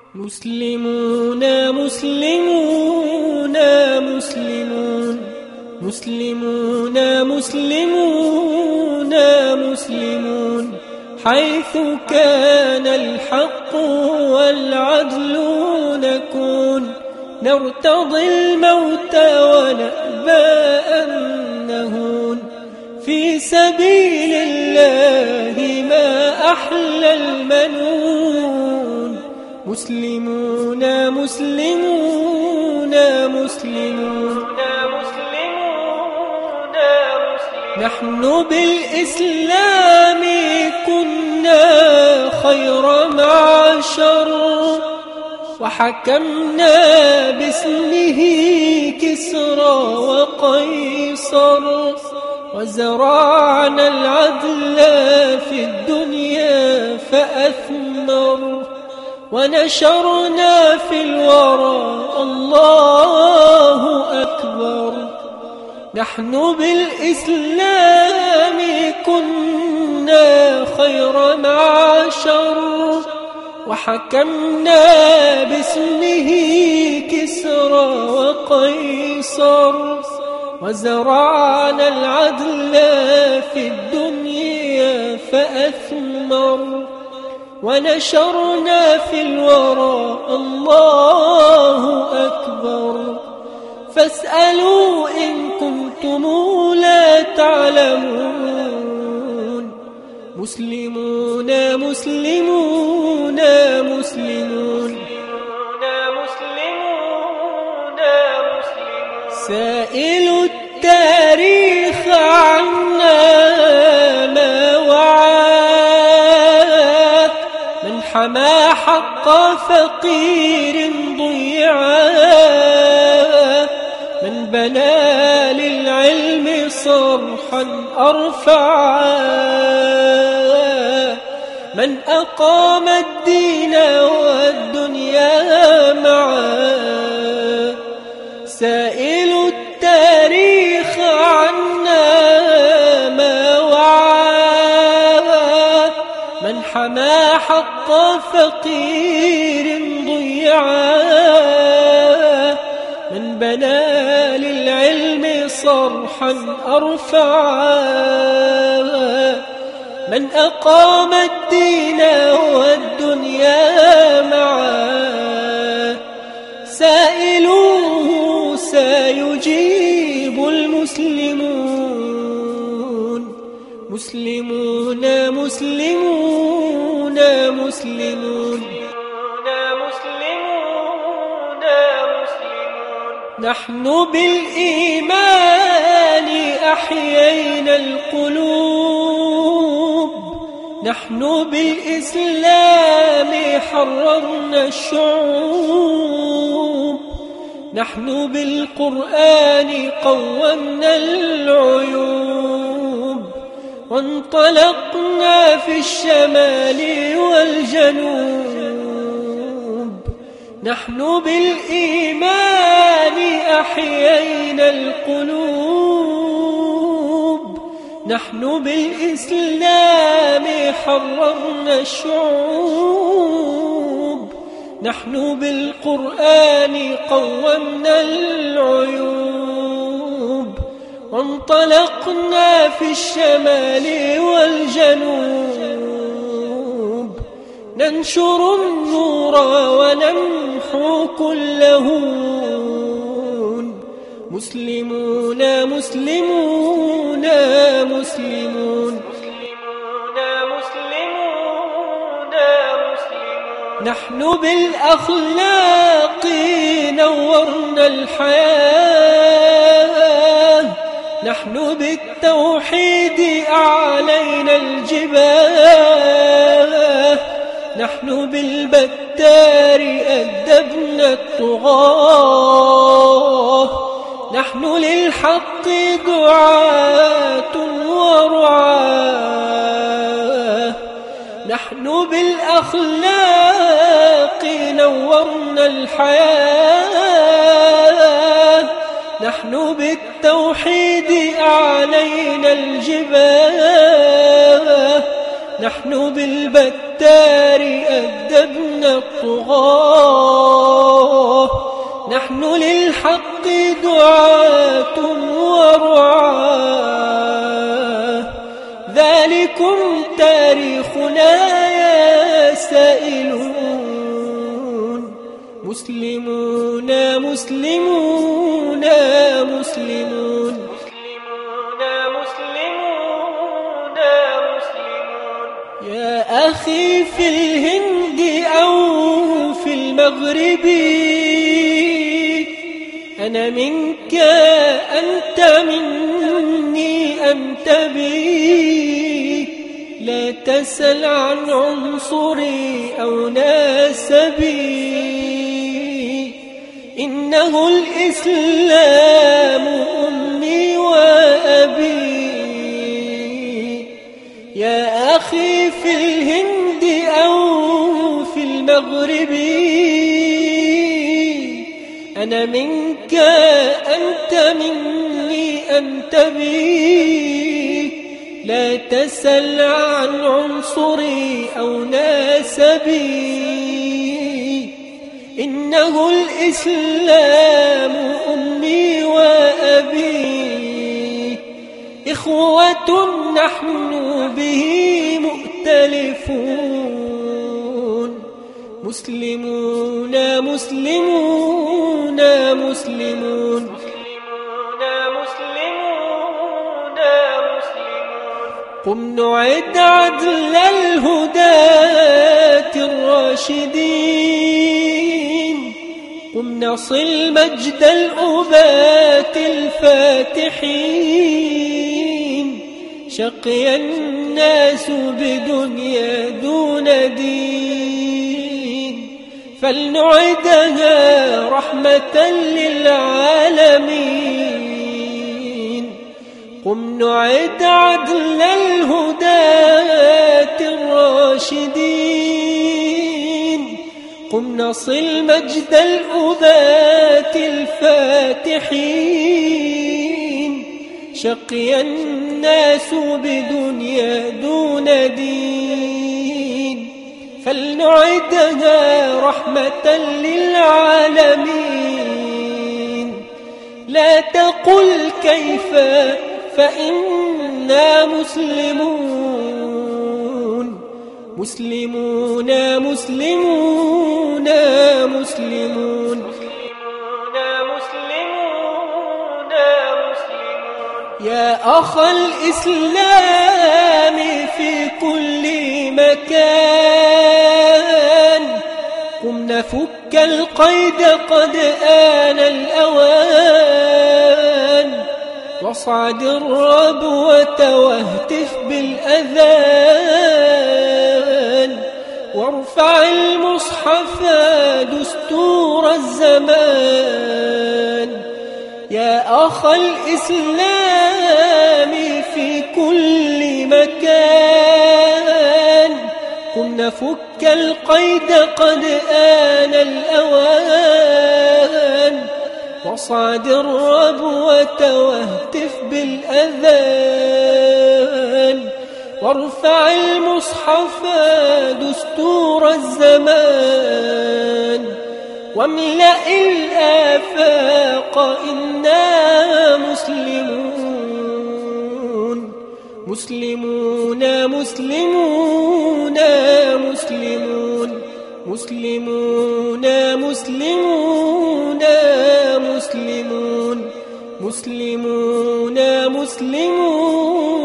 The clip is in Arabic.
مسلمون مسلمون مسلمون مسلمون مسلمون مسلمون حيث كان الحق والعدل نكون نرتضي الموت ونأبى أن نهون في سبيل الله ما أحلى المنون مسلمون مسلمون مسلمون نحن بالإسلام كنا خير معشر وحكمنا باسمه كسرى وقيصر وزرعنا العدل في الدنيا فأثمر ونشرنا في الورى الله أكبر نحن بالإسلام كنا خير معشر وحكمنا باسمه كسرى وقيصر وزرعنا العدل في الدنيا فأثمر ونشرنا في الورى الله أكبر فاسألوا إن كنتم لا تعلمون مسلمون مسلمون مسلمون سائل التاريخ عنا ما وعاه من حمى حق فقير ضيعاه من بنى للعلم صرحا أرفعاه من أقام الدين والدنيا معاه سائل التاريخ عنا ما وعاه من حمى حق فقير ضيعاه من بنى للعلم صرحا أرفعاه من أقام الدين والدنيا معاه سائلوه سيجيب المسلمون مسلمون مسلمون مسلمون نحن بالإيمان أحيينا القلوب نحن بالإسلام حررنا الشعوب نحن بالقرآن قومنا العيوب وانطلقنا في الشمال والجنوب نحن بالإيمان أحيينا القلوب نحن بالإسلام حررنا الشعوب نحن بالقرآن قومنا العيوب وانطلقنا في الشمال والجنوب ننشر النور ونمحو كل هون مسلمون مسلمون مسلمون نحن بالأخلاق نورنا الحياة نحن بالتوحيد أعلينا الجباه نحن بالبتار أدبنا الطغاة نحن للحق دعاة ورعاه نحن بالأخلاق نورنا الحياة نحن بالتوحيد أعلينا الجباه نحن بالبتار أدبنا الطغاة، نحن للحق دعاة ورعاة، ذلكم تاريخنا يا سائلون، مسلمون مسلمون مسلمون يا أخي في الهند أو في المغرب، أنا منك أنت مني أنت بي، لا تسل عن عنصري أو ناسبي، إنه الإسلام أمي وأبي. يا أخي في الهند أو في المغرب، أنا منك أنت مني أنت بي، لا تسل عن عنصري أو ناسبي، إنه الإسلام أمي وأبي. إخوة نحن به مؤتلفون، مسلمون مسلمون مسلمون قم نعد عدل الهداة الراشدين، قم نصل مجد الأبات الفاتحين، شقي الناس بدنيا دون دين، فلنعدها رحمة للعالمين. قم نعد عدل الهداة الراشدين، قم نصل مجد الأبات الفاتحين، شقي الناس بدنيا دون دين، فلنعدها رحمة للعالمين. لا تقل كيف فإنا مسلمون، مسلمون مسلمون مسلمون يا أخ الإسلام في كل مكان، قم نفك القيد قد آن الأوان، واصعد الربوة واهتف بالأذان، وارفع المصحف دستور الزمان. يا أخ الإسلام في كل مكان، قم نفك القيد قد آن الأوان، واصعد الربوة واهتف بالأذان، وارفع المصحف دستور الزمان، واملأ الآفاق إنا مسلمون، مسلمون مسلمون مسلمون مسلمون مسلمون مسلمون مسلمون مسلمون